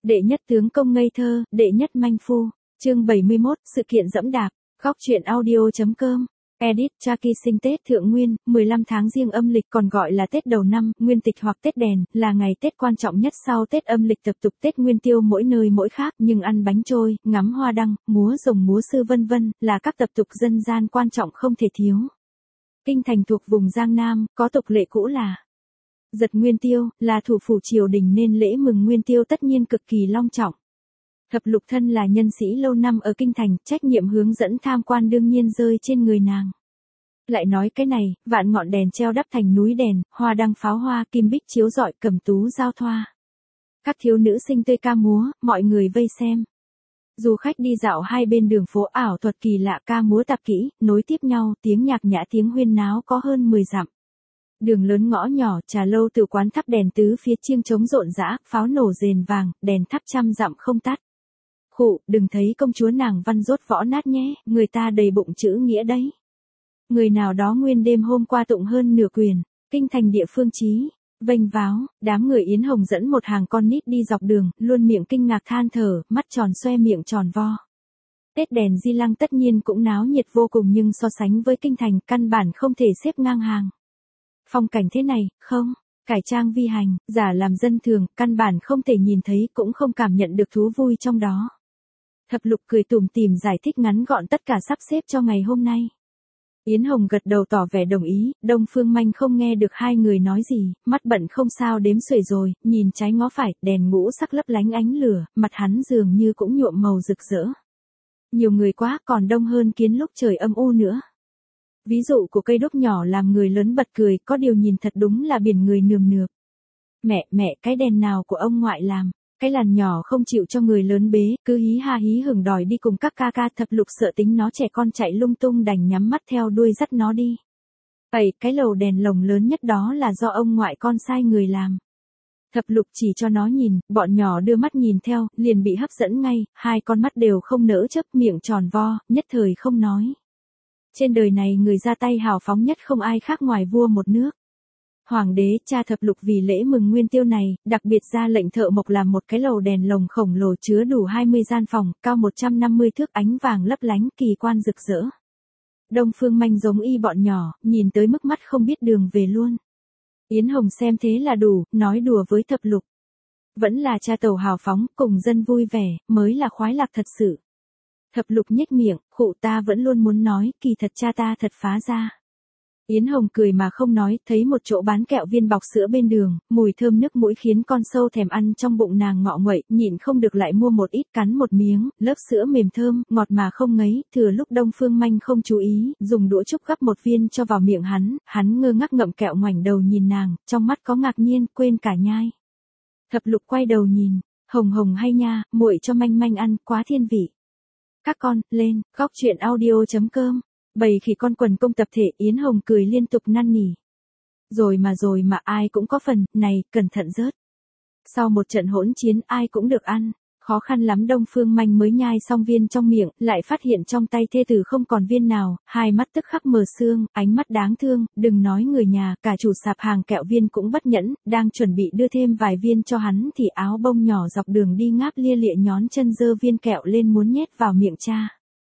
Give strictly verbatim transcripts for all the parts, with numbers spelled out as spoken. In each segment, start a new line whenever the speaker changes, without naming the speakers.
Đệ nhất tướng công ngây thơ, đệ nhất manh phu. Chương bảy mươi mốt, sự kiện dẫm đạp. Góc truyện audio.com. Edit, Chucky sinh Tết Thượng Nguyên, mười lăm tháng Giêng âm lịch còn gọi là Tết đầu năm, Nguyên Tịch hoặc Tết Đèn, là ngày Tết quan trọng nhất sau Tết âm lịch. Tập tục Tết Nguyên Tiêu mỗi nơi mỗi khác, nhưng ăn bánh trôi, ngắm hoa đăng, múa rồng múa sư vân vân là các tập tục dân gian quan trọng không thể thiếu. Kinh thành thuộc vùng Giang Nam, có tục lệ cũ là giật Nguyên Tiêu, là thủ phủ triều đình nên lễ mừng Nguyên Tiêu tất nhiên cực kỳ long trọng. Thập Lục thân là nhân sĩ lâu năm ở kinh thành, trách nhiệm hướng dẫn tham quan đương nhiên rơi trên người nàng. Lại nói cái này, vạn ngọn đèn treo đắp thành núi đèn, hoa đăng pháo hoa, kim bích chiếu rọi, cẩm tú giao thoa. Các thiếu nữ xinh tươi ca múa, mọi người vây xem. Du khách đi dạo hai bên đường phố, ảo thuật kỳ lạ ca múa tạp kỹ, nối tiếp nhau, tiếng nhạc nhã tiếng huyên náo có hơn mười dặm. Đường lớn ngõ nhỏ, trà lâu từ quán thắp đèn tứ phía chiêng trống rộn rã, pháo nổ rền vàng, đèn thắp trăm dặm không tắt. Khụ, đừng thấy công chúa nàng văn rốt võ nát nhé, người ta đầy bụng chữ nghĩa đấy. Người nào đó nguyên đêm hôm qua tụng hơn nửa quyền, kinh thành địa phương chí, vênh váo, đám người Yến Hồng dẫn một hàng con nít đi dọc đường, luôn miệng kinh ngạc than thở, mắt tròn xoe miệng tròn vo. Tết đèn Di Lăng tất nhiên cũng náo nhiệt vô cùng nhưng so sánh với kinh thành căn bản không thể xếp ngang hàng. Phong cảnh thế này, không, cải trang vi hành, giả làm dân thường, căn bản không thể nhìn thấy cũng không cảm nhận được thú vui trong đó. Thập Lục cười tủm tỉm giải thích ngắn gọn tất cả sắp xếp cho ngày hôm nay. Yến Hồng gật đầu tỏ vẻ đồng ý, Đông Phương Manh không nghe được hai người nói gì, mắt bận không sao đếm xuể rồi, nhìn trái ngó phải, đèn ngũ sắc lấp lánh ánh lửa, mặt hắn dường như cũng nhuộm màu rực rỡ. Nhiều người quá, còn đông hơn kiến lúc trời âm u nữa. Ví dụ của cây đúc nhỏ làm người lớn bật cười, có điều nhìn thật đúng là biển người nườm nượp. Mẹ, mẹ, cái đèn nào của ông ngoại làm? Cái làn nhỏ không chịu cho người lớn bế, cứ hí ha hí hửng đòi đi cùng các ca ca. Thập Lục sợ tính nó trẻ con chạy lung tung đành nhắm mắt theo đuôi dắt nó đi. Vậy, cái lầu đèn lồng lớn nhất đó là do ông ngoại con sai người làm. Thập Lục chỉ cho nó nhìn, bọn nhỏ đưa mắt nhìn theo, liền bị hấp dẫn ngay, hai con mắt đều không nỡ chớp, miệng tròn vo, nhất thời không nói. Trên đời này người ra tay hào phóng nhất không ai khác ngoài vua một nước. Hoàng đế, cha Thập Lục vì lễ mừng Nguyên Tiêu này, đặc biệt ra lệnh thợ mộc làm một cái lầu đèn lồng khổng lồ chứa đủ hai mươi gian phòng, cao một trăm năm mươi thước, ánh vàng lấp lánh, kỳ quan rực rỡ. Đông Phương Manh giống y bọn nhỏ, nhìn tới mức mắt không biết đường về luôn. Yến Hồng xem thế là đủ, nói đùa với Thập Lục. Vẫn là cha tàu hào phóng, cùng dân vui vẻ, mới là khoái lạc thật sự. Thập Lục nhếch miệng, khụ ta vẫn luôn muốn nói, kỳ thật cha ta thật phá ra. Yến Hồng cười mà không nói, thấy một chỗ bán kẹo viên bọc sữa bên đường, mùi thơm nước mũi khiến con sâu thèm ăn trong bụng nàng ngọ nguậy, nhịn không được lại mua một ít cắn một miếng, lớp sữa mềm thơm, ngọt mà không ngấy, thừa lúc Đông Phương Manh không chú ý, dùng đũa trúc gắp một viên cho vào miệng hắn, hắn ngơ ngác ngậm kẹo ngoảnh đầu nhìn nàng, trong mắt có ngạc nhiên, quên cả nhai. Thập Lục quay đầu nhìn, Hồng Hồng hay nha, muội cho Manh Manh ăn, quá thiên vị. Các con, lên, góc truyện audio.com. Bầy khỉ con quần công tập thể, Yến Hồng cười liên tục năn nỉ. Rồi mà rồi mà ai cũng có phần, này, cẩn thận rớt. Sau một trận hỗn chiến ai cũng được ăn, khó khăn lắm Đông Phương Manh mới nhai xong viên trong miệng, lại phát hiện trong tay thê tử không còn viên nào, hai mắt tức khắc mờ sương, ánh mắt đáng thương, đừng nói người nhà, cả chủ sạp hàng kẹo viên cũng bất nhẫn, đang chuẩn bị đưa thêm vài viên cho hắn thì áo bông nhỏ dọc đường đi ngáp lia lịa nhón chân dơ viên kẹo lên muốn nhét vào miệng cha.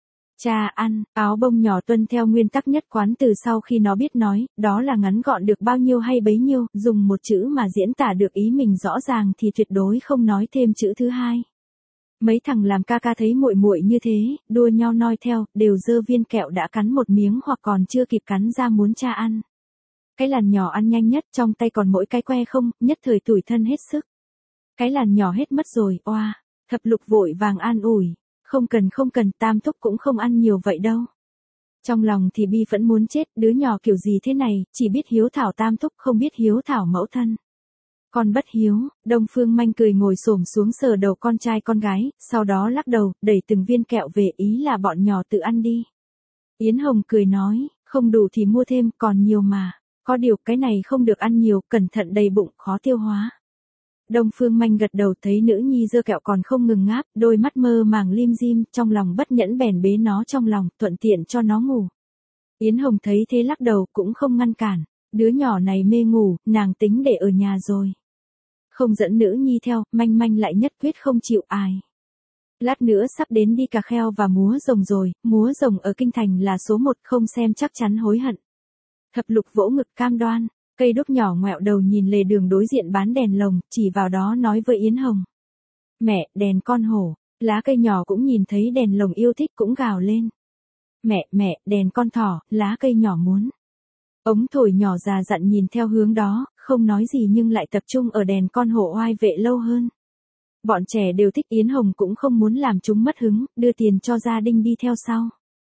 Cha ăn, áo bông nhỏ tuân theo nguyên tắc nhất quán từ sau khi nó biết nói, đó là ngắn gọn được bao nhiêu hay bấy nhiêu, dùng một chữ mà diễn tả được ý mình rõ ràng thì tuyệt đối không nói thêm chữ thứ hai. Mấy thằng làm ca ca thấy muội muội như thế, đua nhau noi theo, đều dơ viên kẹo đã cắn một miếng hoặc còn chưa kịp cắn ra muốn cha ăn. Cái làn nhỏ ăn nhanh nhất, trong tay còn mỗi cái que không, nhất thời tủi thân hết sức. Cái làn nhỏ hết mất rồi, oa, Thập Lục vội vàng an ủi. Không cần không cần, Tam Thúc cũng không ăn nhiều vậy đâu. Trong lòng thì bi phẫn muốn chết, đứa nhỏ kiểu gì thế này, chỉ biết hiếu thảo Tam Thúc không biết hiếu thảo mẫu thân. Con bất hiếu, Đông Phương Manh cười ngồi xổm xuống sờ đầu con trai con gái, sau đó lắc đầu, đẩy từng viên kẹo về, ý là bọn nhỏ tự ăn đi. Yến Hồng cười nói, không đủ thì mua thêm, còn nhiều mà. Có điều cái này không được ăn nhiều, cẩn thận đầy bụng, khó tiêu hóa. Đông Phương Manh gật đầu thấy nữ nhi dơ kẹo còn không ngừng ngáp, đôi mắt mơ màng lim dim, trong lòng bất nhẫn bèn bế nó trong lòng, thuận tiện cho nó ngủ. Yến Hồng thấy thế lắc đầu cũng không ngăn cản, đứa nhỏ này mê ngủ, nàng tính để ở nhà rồi. không dẫn nữ nhi theo, manh manh lại nhất quyết không chịu ai. Lát nữa sắp đến đi cà kheo và múa rồng rồi, múa rồng ở kinh thành là số một, không xem chắc chắn hối hận. Thập lục vỗ ngực cam đoan, cây đúc nhỏ ngoẹo đầu nhìn lề đường đối diện bán đèn lồng, chỉ vào đó nói với Yến Hồng. Mẹ, đèn con hổ, lá cây nhỏ cũng nhìn thấy đèn lồng yêu thích cũng gào lên. Mẹ, mẹ, đèn con thỏ, lá cây nhỏ muốn. Ống thổi nhỏ già dặn nhìn theo hướng đó, không nói gì nhưng lại tập trung ở đèn con hổ oai vệ lâu hơn. Bọn trẻ đều thích, Yến Hồng cũng không muốn làm chúng mất hứng, đưa tiền cho gia đình đi theo sau.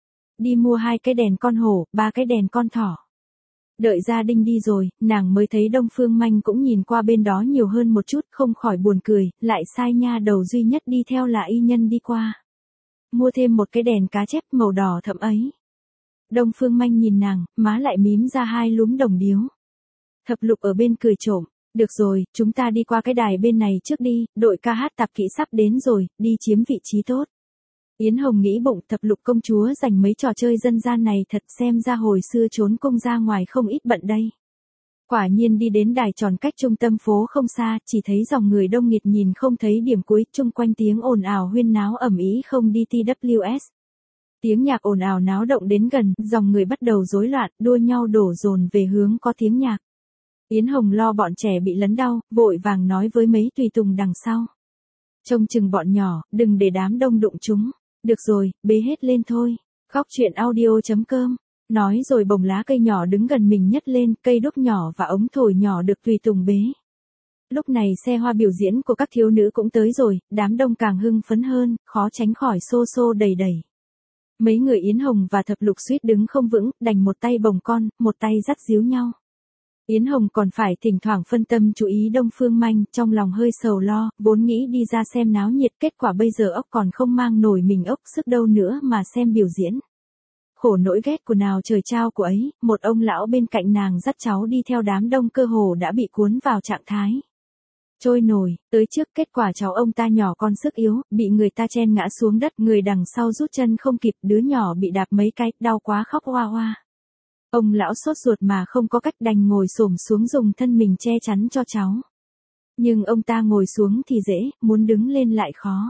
Đi mua hai cái đèn con hổ, ba cái đèn con thỏ. Đợi gia đình đi rồi, nàng mới thấy Đông Phương Manh cũng nhìn qua bên đó nhiều hơn một chút, không khỏi buồn cười, lại sai nha đầu duy nhất đi theo là y nhân đi qua. Mua thêm một cái đèn cá chép màu đỏ thẫm ấy. Đông Phương Manh nhìn nàng, má lại mím ra hai lúm đồng điếu. Thập lục ở bên cười trộm, được rồi, chúng ta đi qua cái đài bên này trước đi, đội ca hát tạp kỹ sắp đến rồi, đi chiếm vị trí tốt. Yến Hồng nghĩ bụng, thập lục công chúa dành mấy trò chơi dân gian này thật xem ra hồi xưa trốn cung ra ngoài không ít bận đây. Quả nhiên đi đến đài tròn cách trung tâm phố không xa, chỉ thấy dòng người đông nghịt nhìn không thấy điểm cuối, chung quanh tiếng ồn ào huyên náo ầm ĩ không đi tê vê ét. Tiếng nhạc ồn ào náo động đến gần, dòng người bắt đầu rối loạn, đua nhau đổ dồn về hướng có tiếng nhạc. Yến Hồng lo bọn trẻ bị lấn đau, vội vàng nói với mấy tùy tùng đằng sau. Trông chừng bọn nhỏ, đừng để đám đông đụng chúng. Được rồi, bế hết lên thôi. Góc truyện audio chấm com. Nói rồi bồng lá cây nhỏ đứng gần mình nhấc lên, cây đúc nhỏ và ống thổi nhỏ được tùy tùng bế. Lúc này xe hoa biểu diễn của các thiếu nữ cũng tới rồi, đám đông càng hưng phấn hơn, khó tránh khỏi xô xô đầy đầy. Mấy người Yến Hồng và thập lục suýt đứng không vững, đành một tay bồng con, một tay dắt díu nhau. Yến Hồng còn phải thỉnh thoảng phân tâm chú ý Đông Phương Manh, trong lòng hơi sầu lo, vốn nghĩ đi ra xem náo nhiệt, kết quả bây giờ ốc còn không mang nổi mình ốc sức đâu nữa mà xem biểu diễn. Khổ nỗi ghét của nào trời trao của ấy, một ông lão bên cạnh nàng dắt cháu đi theo đám đông cơ hồ đã bị cuốn vào trạng thái trôi nổi, tới trước, kết quả cháu ông ta nhỏ con sức yếu, bị người ta chen ngã xuống đất, người đằng sau rút chân không kịp, đứa nhỏ bị đạp mấy cái, đau quá khóc hoa hoa. Ông lão sốt ruột mà không có cách đành ngồi xổm xuống dùng thân mình che chắn cho cháu. Nhưng ông ta ngồi xuống thì dễ, muốn đứng lên lại khó.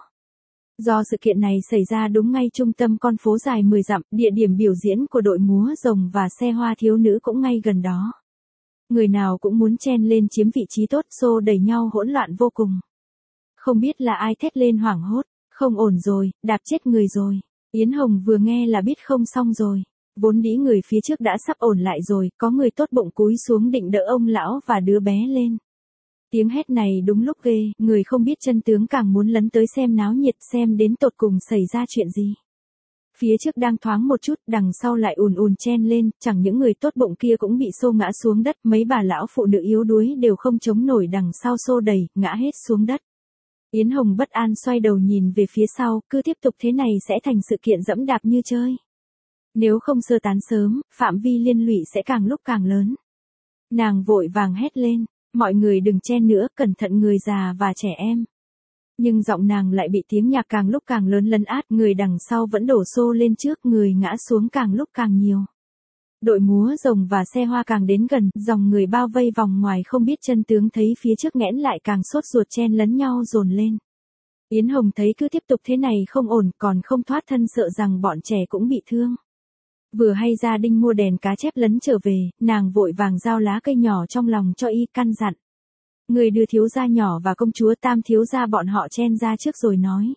Do sự kiện này xảy ra đúng ngay trung tâm con phố dài mười dặm, địa điểm biểu diễn của đội múa rồng và xe hoa thiếu nữ cũng ngay gần đó. Người nào cũng muốn chen lên chiếm vị trí tốt, xô đẩy nhau hỗn loạn vô cùng. Không biết là ai thét lên hoảng hốt, không ổn rồi, đạp chết người rồi. Yến Hồng vừa nghe là biết không xong rồi. Vốn dĩ người phía trước đã sắp ổn lại rồi, có người tốt bụng cúi xuống định đỡ ông lão và đứa bé lên. Tiếng hét này đúng lúc ghê, người không biết chân tướng càng muốn lấn tới xem náo nhiệt, xem đến tột cùng xảy ra chuyện gì. Phía trước đang thoáng một chút, đằng sau lại ùn ùn chen lên, chẳng những người tốt bụng kia cũng bị xô ngã xuống đất, mấy bà lão phụ nữ yếu đuối đều không chống nổi đằng sau xô đẩy, ngã hết xuống đất. Yến Hồng bất an xoay đầu nhìn về phía sau, cứ tiếp tục thế này sẽ thành sự kiện dẫm đạp như chơi. Nếu không sơ tán sớm, phạm vi liên lụy sẽ càng lúc càng lớn. Nàng vội vàng hét lên, mọi người đừng chen nữa, cẩn thận người già và trẻ em. Nhưng giọng nàng lại bị tiếng nhạc càng lúc càng lớn lấn át, người đằng sau vẫn đổ xô lên trước, người ngã xuống càng lúc càng nhiều. Đội múa rồng và xe hoa càng đến gần, dòng người bao vây vòng ngoài không biết chân tướng thấy phía trước nghẽn lại càng sốt ruột chen lấn nhau dồn lên. Yến Hồng thấy cứ tiếp tục thế này không ổn, còn không thoát thân sợ rằng bọn trẻ cũng bị thương. Vừa hay gia đình mua đèn cá chép lấn trở về, nàng vội vàng giao lá cây nhỏ trong lòng cho y căn dặn. Người đưa thiếu gia nhỏ và công chúa Tam thiếu gia bọn họ chen ra trước rồi nói.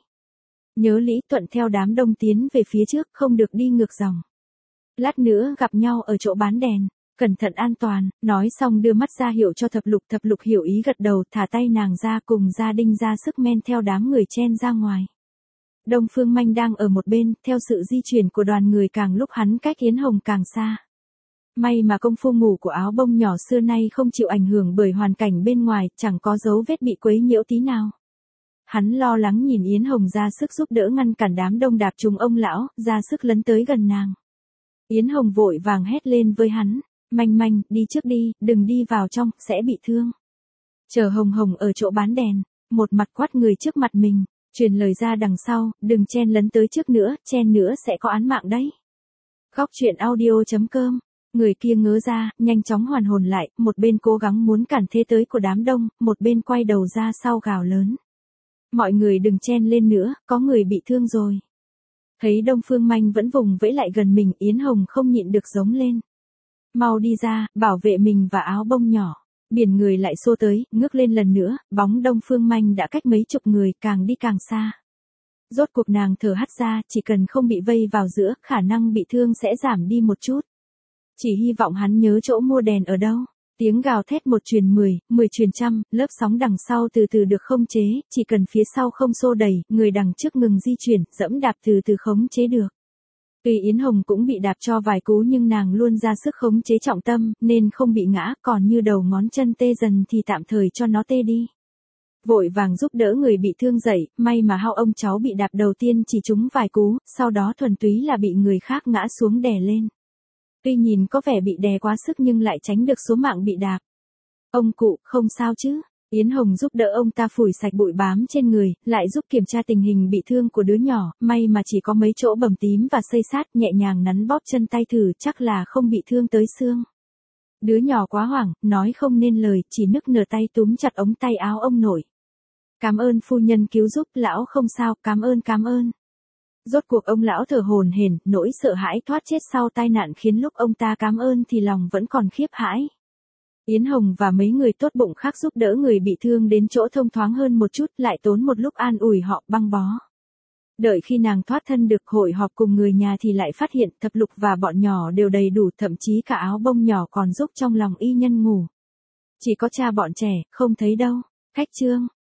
Nhớ Lý Tuận theo đám đông tiến về phía trước, không được đi ngược dòng. Lát nữa gặp nhau ở chỗ bán đèn, cẩn thận an toàn, nói xong đưa mắt ra hiệu cho thập lục, thập lục hiểu ý gật đầu, thả tay nàng ra cùng gia đình ra sức men theo đám người chen ra ngoài. Đông Phương Manh đang ở một bên, theo sự di chuyển của đoàn người càng lúc hắn cách Yến Hồng càng xa. May mà công phu ngủ của áo bông nhỏ xưa nay không chịu ảnh hưởng bởi hoàn cảnh bên ngoài, chẳng có dấu vết bị quấy nhiễu tí nào. Hắn lo lắng nhìn Yến Hồng ra sức giúp đỡ ngăn cản đám đông đạp trúng ông lão, ra sức lấn tới gần nàng. Yến Hồng vội vàng hét lên với hắn, Manh Manh, đi trước đi, đừng đi vào trong, sẽ bị thương. Chờ Hồng Hồng ở chỗ bán đèn, một mặt quát người trước mặt mình, truyền lời ra đằng sau, đừng chen lấn tới trước nữa, chen nữa sẽ có án mạng đấy. Góc truyện audio chấm com Người kia ngớ ra, nhanh chóng hoàn hồn lại, một bên cố gắng muốn cản thế tới của đám đông, một bên quay đầu ra sau gào lớn. Mọi người đừng chen lên nữa, có người bị thương rồi. Thấy Đông Phương Manh vẫn vùng vẫy lại gần mình, Yến Hồng không nhịn được giống lên. Mau đi ra, bảo vệ mình và áo bông nhỏ. Biển người lại xô tới, ngước lên lần nữa, bóng Đông Phương Manh đã cách mấy chục người, càng đi càng xa. Rốt cuộc nàng thở hắt ra, chỉ cần không bị vây vào giữa, khả năng bị thương sẽ giảm đi một chút. Chỉ hy vọng hắn nhớ chỗ mua đèn ở đâu. Tiếng gào thét một truyền mười, mười truyền trăm, lớp sóng đằng sau từ từ được khống chế, chỉ cần phía sau không xô đẩy, người đằng trước ngừng di chuyển, dẫm đạp từ từ khống chế được. Tuy Yến Hồng cũng bị đạp cho vài cú nhưng nàng luôn ra sức khống chế trọng tâm, nên không bị ngã, còn như đầu ngón chân tê dần thì tạm thời cho nó tê đi. Vội vàng giúp đỡ người bị thương dậy, may mà hao ông cháu bị đạp đầu tiên chỉ trúng vài cú, sau đó thuần túy là bị người khác ngã xuống đè lên. Tuy nhìn có vẻ bị đè quá sức nhưng lại tránh được số mạng bị đạp. Ông cụ, không sao chứ? Yến Hồng giúp đỡ ông ta phủi sạch bụi bám trên người, lại giúp kiểm tra tình hình bị thương của đứa nhỏ, may mà chỉ có mấy chỗ bầm tím và xây sát, nhẹ nhàng nắn bóp chân tay thử, chắc là không bị thương tới xương. Đứa nhỏ quá hoảng, nói không nên lời, chỉ nức nở tay túm chặt ống tay áo ông nội. Cảm ơn phu nhân cứu giúp, lão không sao, cảm ơn cảm ơn. Rốt cuộc ông lão thở hổn hển, nỗi sợ hãi thoát chết sau tai nạn khiến lúc ông ta cảm ơn thì lòng vẫn còn khiếp hãi. Yến Hồng và mấy người tốt bụng khác giúp đỡ người bị thương đến chỗ thông thoáng hơn một chút, lại tốn một lúc an ủi họ, băng bó. Đợi khi nàng thoát thân được hội họp cùng người nhà thì lại phát hiện Thập Lục và bọn nhỏ đều đầy đủ, thậm chí cả áo bông nhỏ còn giúp trong lòng y nhân ngủ. Chỉ có cha bọn trẻ, không thấy đâu. Cách chương